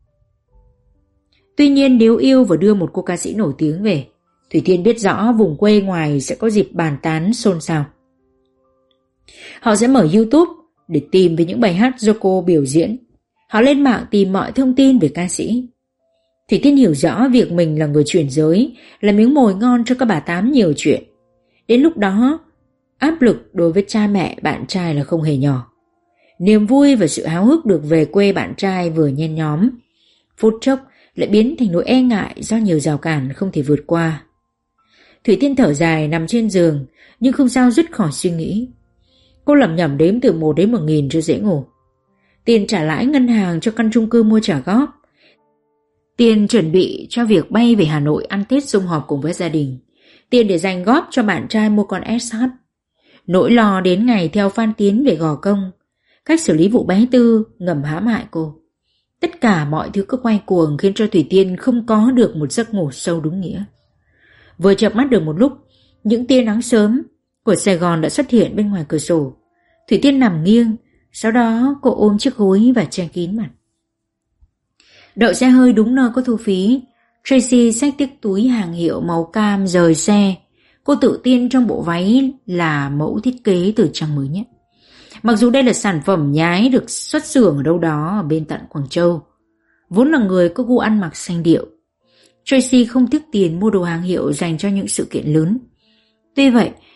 Tuy nhiên nếu yêu và đưa một cô ca sĩ nổi tiếng về, Thủy Tiên biết rõ vùng quê ngoài sẽ có dịp bàn tán xôn xao. Họ sẽ mở YouTube để tìm về những bài hát do cô biểu diễn. Họ lên mạng tìm mọi thông tin về ca sĩ. Thủy Tiên hiểu rõ việc mình là người chuyển giới là miếng mồi ngon cho các bà tám nhiều chuyện. Đến lúc đó, áp lực đối với cha mẹ bạn trai là không hề nhỏ. Niềm vui và sự háo hức được về quê bạn trai vừa nhen nhóm, phút chốc lại biến thành nỗi e ngại do nhiều rào cản không thể vượt qua. Thủy Tiên thở dài nằm trên giường, nhưng không sao dứt khỏi suy nghĩ. Cô lẩm nhẩm đếm từ một đến một nghìn cho dễ ngủ. Tiền trả lãi ngân hàng cho căn chung cư mua trả góp, tiền chuẩn bị cho việc bay về Hà Nội ăn Tết sum họp cùng với gia đình, tiền để dành góp cho bạn trai mua con ét hát, nỗi lo đến ngày theo Phan Tiến về Gò Công, cách xử lý vụ bé Tư ngầm hãm hại cô. Tất cả mọi thứ cứ quay cuồng khiến cho Thủy Tiên không có được một giấc ngủ sâu đúng nghĩa. Vừa chợp mắt được một lúc, những tia nắng sớm của Sài Gòn đã xuất hiện bên ngoài cửa sổ. Thủy Tiên nằm nghiêng, sau đó cô ôm chiếc gối và che kín mặt. Đậu xe hơi đúng nơi có thu phí, Tracy xách chiếc túi hàng hiệu màu cam rời xe. Cô tự tin trong bộ váy là mẫu thiết kế từ trang mới nhất. Mặc dù đây là sản phẩm nhái được xuất xưởng ở đâu đó ở bên tận Quảng Châu. Vốn là người có gu ăn mặc sanh điệu, Tracy không tiếc tiền mua đồ hàng hiệu dành cho những sự kiện lớn. Tuy vậy,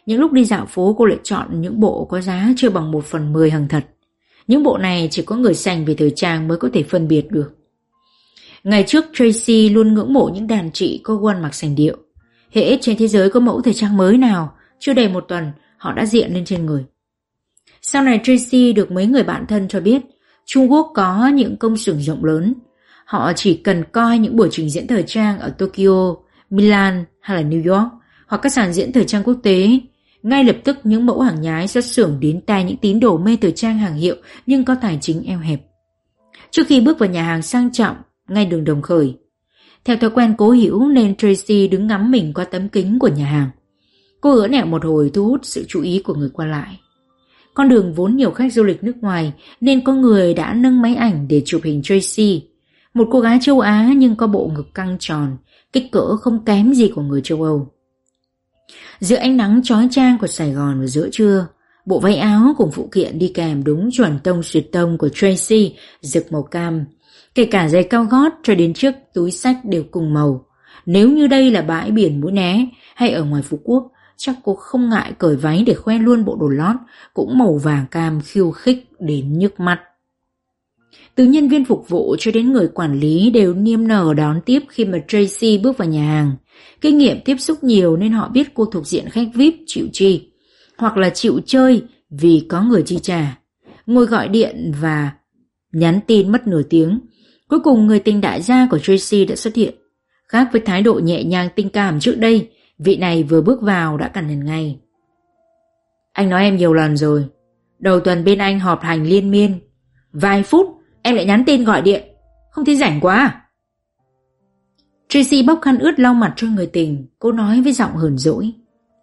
Những lúc đi dạo phố cô lại chọn những bộ có giá chưa bằng một phần mười hàng thật. Những bộ này chỉ có người sành về thời trang mới có thể phân biệt được. Ngày trước Tracy luôn ngưỡng mộ những đàn chị có gu ăn mặc sành điệu. Hễ trên thế giới có mẫu thời trang mới nào, chưa đầy một tuần họ đã diện lên trên người. Sau này Tracy được mấy người bạn thân cho biết Trung Quốc có những công xưởng rộng lớn. Họ chỉ cần coi những buổi trình diễn thời trang ở Tokyo, Milan hay là New York hoặc các sàn diễn thời trang quốc tế. Ngay lập tức những mẫu hàng nhái xuất xưởng đến tay những tín đồ mê thời trang hàng hiệu nhưng có tài chính eo hẹp. Trước khi bước vào nhà hàng sang trọng ngay đường Đồng Khởi, theo thói quen cố hữu nên Tracy đứng ngắm mình qua tấm kính của nhà hàng. Cô ứa nẹo một hồi thu hút sự chú ý của người qua lại. Con đường vốn nhiều khách du lịch nước ngoài nên có người đã nâng máy ảnh để chụp hình Tracy, một cô gái châu Á nhưng có bộ ngực căng tròn, kích cỡ không kém gì của người châu Âu. Giữa ánh nắng chói chang của Sài Gòn vào giữa trưa, bộ váy áo cùng phụ kiện đi kèm đúng chuẩn tông xuyệt tông của Tracy rực màu cam. Kể cả giày cao gót cho đến chiếc túi xách đều cùng màu. Nếu như đây là bãi biển Mũi Né hay ở ngoài Phú Quốc, chắc cô không ngại cởi váy để khoe luôn bộ đồ lót cũng màu vàng cam khiêu khích đến nhức mắt. Từ nhân viên phục vụ cho đến người quản lý đều niềm nở đón tiếp khi mà Tracy bước vào nhà hàng. Kinh nghiệm tiếp xúc nhiều nên họ biết cô thuộc diện khách vi ai pi chịu chi, hoặc là chịu chơi vì có người chi trả. Ngồi gọi điện và nhắn tin mất nửa tiếng. Cuối cùng người tình đại gia của Tracy đã xuất hiện. Khác với thái độ nhẹ nhàng tình cảm trước đây, vị này vừa bước vào đã cằn nhằn ngay. Anh nói em nhiều lần rồi, đầu tuần bên anh họp hành liên miên. Vài phút em lại nhắn tin gọi điện, không thấy rảnh quá à? Tracy bóc khăn ướt lau mặt cho người tình. Cô nói với giọng hờn dỗi.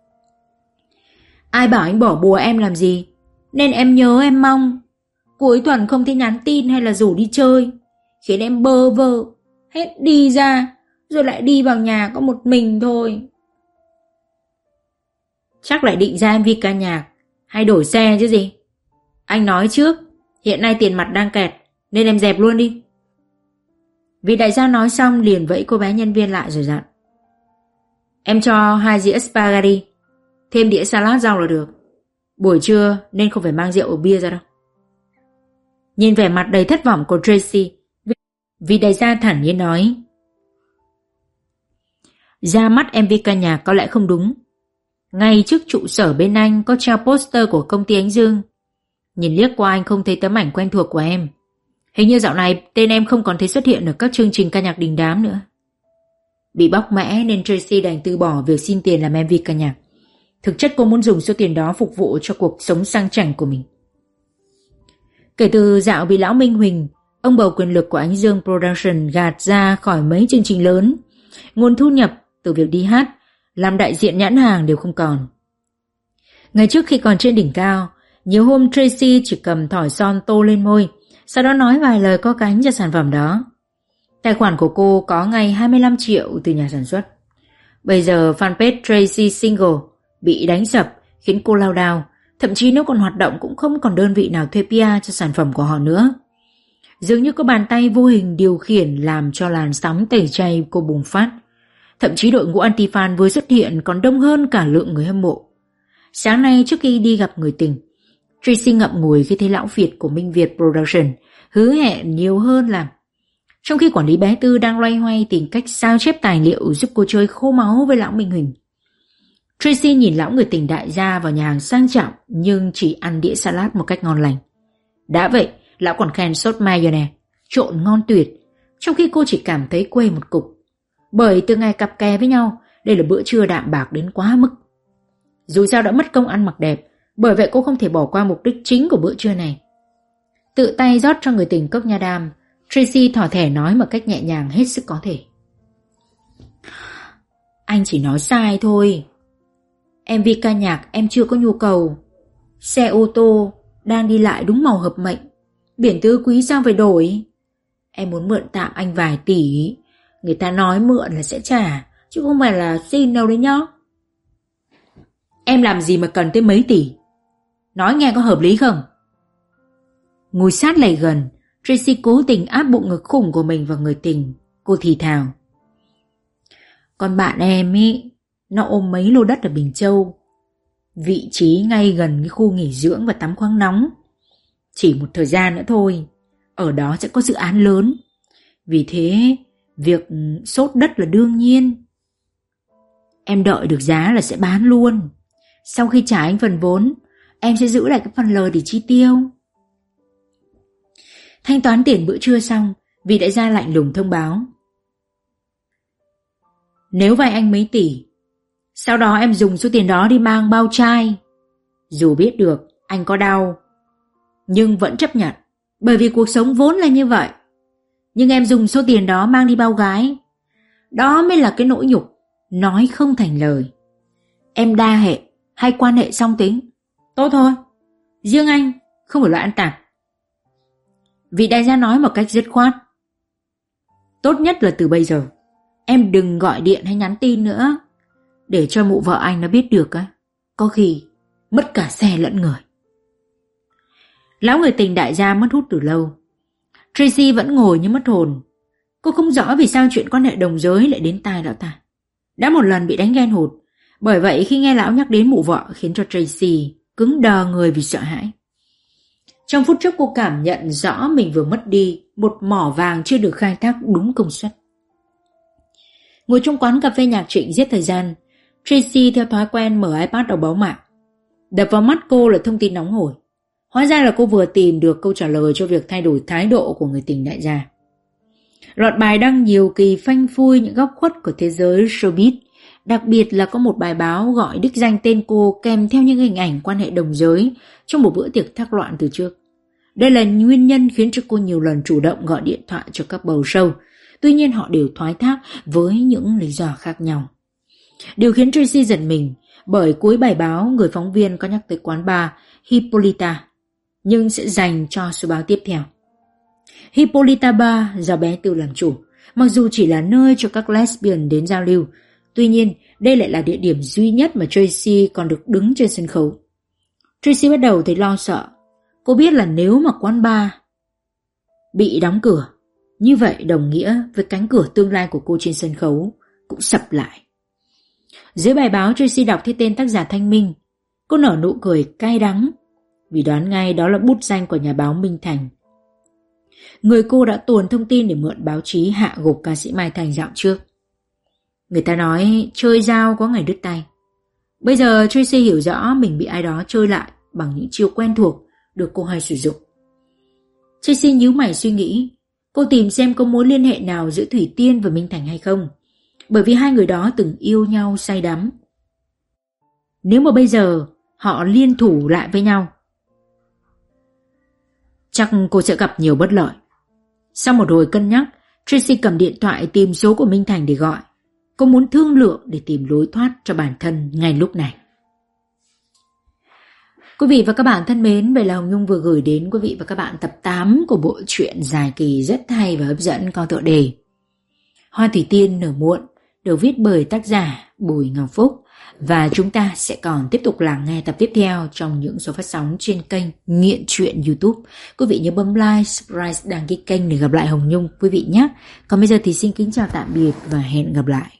Ai bảo anh bỏ bùa em làm gì, nên em nhớ em mong. Cuối tuần không thấy nhắn tin hay là rủ đi chơi, khiến em bơ vơ, hết đi ra, rồi lại đi vào nhà có một mình thôi. Chắc lại định ra em vê ca nhạc hay đổi xe chứ gì. Anh nói trước, hiện nay tiền mặt đang kẹt, nên em dẹp luôn đi. Vị đại gia nói xong liền vẫy cô bé nhân viên lại rồi dặn. Em cho hai dĩa spaghetti, thêm đĩa salad rau là được. Buổi trưa nên không phải mang rượu bia ra đâu. Nhìn vẻ mặt đầy thất vọng của Tracy, vị đại gia thản nhiên nói. Ra mắt em vê ca nhạc có lẽ không đúng. Ngay trước trụ sở bên anh có treo poster của công ty Ánh Dương. Nhìn liếc qua anh không thấy tấm ảnh quen thuộc của em. Hình như dạo này tên em không còn thấy xuất hiện ở các chương trình ca nhạc đình đám nữa. Bị bóc mẽ nên Tracy đành từ bỏ việc xin tiền làm em vê ca nhạc. Thực chất cô muốn dùng số tiền đó phục vụ cho cuộc sống sang chảnh của mình. Kể từ dạo bị lão Minh Huỳnh, ông bầu quyền lực của Ánh Dương Production gạt ra khỏi mấy chương trình lớn, nguồn thu nhập từ việc đi hát, làm đại diện nhãn hàng đều không còn. Ngày trước khi còn trên đỉnh cao, nhiều hôm Tracy chỉ cầm thỏi son tô lên môi, sau đó nói vài lời có cánh cho sản phẩm đó. Tài khoản của cô có ngay hai mươi lăm triệu từ nhà sản xuất. Bây giờ fanpage Tracy Single bị đánh sập khiến cô lao đao, thậm chí nếu còn hoạt động cũng không còn đơn vị nào thuê pê e cho sản phẩm của họ nữa. Dường như có bàn tay vô hình điều khiển làm cho làn sóng tẩy chay cô bùng phát. Thậm chí đội ngũ anti-fan vừa xuất hiện còn đông hơn cả lượng người hâm mộ. Sáng nay trước khi đi gặp người tình, Tracy ngậm ngùi khi thấy lão Việt của Minh Việt Production hứa hẹn nhiều hơn làm. Trong khi quản lý bé Tư đang loay hoay tìm cách sao chép tài liệu giúp cô chơi khô máu với lão Minh Huỳnh. Tracy nhìn lão người tình đại gia vào nhà hàng sang trọng nhưng chỉ ăn đĩa salad một cách ngon lành. Đã vậy, lão còn khen sốt mayonnaise trộn ngon tuyệt, trong khi cô chỉ cảm thấy quê một cục. Bởi từ ngày cặp kè với nhau, đây là bữa trưa đạm bạc đến quá mức. Dù sao đã mất công ăn mặc đẹp, bởi vậy cô không thể bỏ qua mục đích chính của bữa trưa này. Tự tay rót cho người tình cốc nha đam, Tracy thỏ thẻ nói một cách nhẹ nhàng hết sức có thể. Anh chỉ nói sai thôi. em vê ca nhạc em chưa có nhu cầu. Xe ô tô đang đi lại đúng màu hợp mệnh. Biển tứ quý sao phải đổi. Em muốn mượn tạm anh vài tỷ. Người ta nói mượn là sẽ trả, chứ không phải là xin đâu đấy nhá. Em làm gì mà cần tới mấy tỷ? Nói nghe có hợp lý không? Ngồi sát lại gần, Tracy cố tình áp bụng ngực khủng của mình vào người tình. Cô thì thào. Còn bạn em ý, nó ôm mấy lô đất ở Bình Châu. vị trí ngay gần cái khu nghỉ dưỡng và tắm khoáng nóng. Chỉ một thời gian nữa thôi, ở đó sẽ có dự án lớn. Vì thế, việc sốt đất là đương nhiên. Em đợi được giá là sẽ bán luôn. Sau khi trả anh phần vốn, em sẽ giữ lại cái phần lời để chi tiêu. Thanh toán tiền bữa trưa xong, vị đại gia lạnh lùng thông báo. Nếu vay anh mấy tỷ, sau đó em dùng số tiền đó đi mang bao trai. Dù biết được anh có đau, nhưng vẫn chấp nhận, bởi vì cuộc sống vốn là như vậy. Nhưng em dùng số tiền đó mang đi bao gái, đó mới là cái nỗi nhục, nói không thành lời. Em đa hệ hay quan hệ song tính, tốt thôi. Riêng anh không phải loại ăn tạp. Vị đại gia nói một cách dứt khoát. Tốt nhất là từ bây giờ em đừng gọi điện hay nhắn tin nữa, để cho mụ vợ anh nó biết được á, có khi mất cả xe lẫn người. Lão người tình đại gia mất hút từ lâu. Tracy vẫn ngồi như mất hồn. Cô không rõ vì sao chuyện quan hệ đồng giới lại đến tai lão ta. Đã một lần bị đánh ghen hụt, bởi vậy khi nghe lão nhắc đến mụ vợ khiến cho Tracy cứng đờ người vì sợ hãi. Trong phút chốc cô cảm nhận rõ mình vừa mất đi một mỏ vàng chưa được khai thác đúng công suất. Ngồi trong quán cà phê nhạc trịnh giết thời gian, Tracy theo thói quen mở iPad đọc báo mạng. Đập vào mắt cô là thông tin nóng hổi. Hóa ra là cô vừa tìm được câu trả lời cho việc thay đổi thái độ của người tình đại gia. Loạt bài đăng nhiều kỳ phanh phui những góc khuất của thế giới showbiz, đặc biệt là có một bài báo gọi đích danh tên cô kèm theo những hình ảnh quan hệ đồng giới trong một bữa tiệc thác loạn từ trước. Đây là nguyên nhân khiến cho cô nhiều lần chủ động gọi điện thoại cho các bầu show, tuy nhiên họ đều thoái thác với những lý do khác nhau. Điều khiến Tracy giận mình, bởi cuối bài báo người phóng viên có nhắc tới quán bar Hippolyta, nhưng sẽ dành cho số báo tiếp theo. Hippolyta Bar do bé Tư làm chủ, mặc dù chỉ là nơi cho các lesbian đến giao lưu, tuy nhiên đây lại là địa điểm duy nhất mà Tracy còn được đứng trên sân khấu. Tracy bắt đầu thấy lo sợ. Cô biết là nếu mà quán bar bị đóng cửa, như vậy đồng nghĩa với cánh cửa tương lai của cô trên sân khấu cũng sập lại. Dưới bài báo Tracy đọc thấy tên tác giả Thanh Minh. Cô nở nụ cười cay đắng, vì đoán ngay đó là bút danh của nhà báo Minh Thành, người cô đã tuồn thông tin để mượn báo chí hạ gục ca sĩ Mai Thành dạo trước. Người ta nói chơi dao có ngày đứt tay. Bây giờ Tracy hiểu rõ mình bị ai đó chơi lại bằng những chiêu quen thuộc được cô hay sử dụng. Tracy nhíu mày suy nghĩ. Cô tìm xem có mối liên hệ nào giữa Thủy Tiên và Minh Thành hay không, bởi vì hai người đó từng yêu nhau say đắm. Nếu mà bây giờ họ liên thủ lại với nhau, chắc cô sẽ gặp nhiều bất lợi. Sau một hồi cân nhắc, Tracy cầm điện thoại tìm số của Minh Thành để gọi. Cô muốn thương lượng để tìm lối thoát cho bản thân ngay lúc này. Quý vị và các bạn thân mến, vậy là Hồng Nhung vừa gửi đến quý vị và các bạn tập tám của bộ truyện dài kỳ rất hay và hấp dẫn có tựa đề Hoa Thủy Tiên nở muộn, được viết bởi tác giả Bùi Ngọc Phúc. Và chúng ta sẽ còn tiếp tục lắng nghe tập tiếp theo trong những số phát sóng trên kênh Nghiện Truyện YouTube. Quý vị nhớ bấm like, subscribe, đăng ký kênh để gặp lại Hồng Nhung quý vị nhé. Còn bây giờ thì xin kính chào tạm biệt và hẹn gặp lại.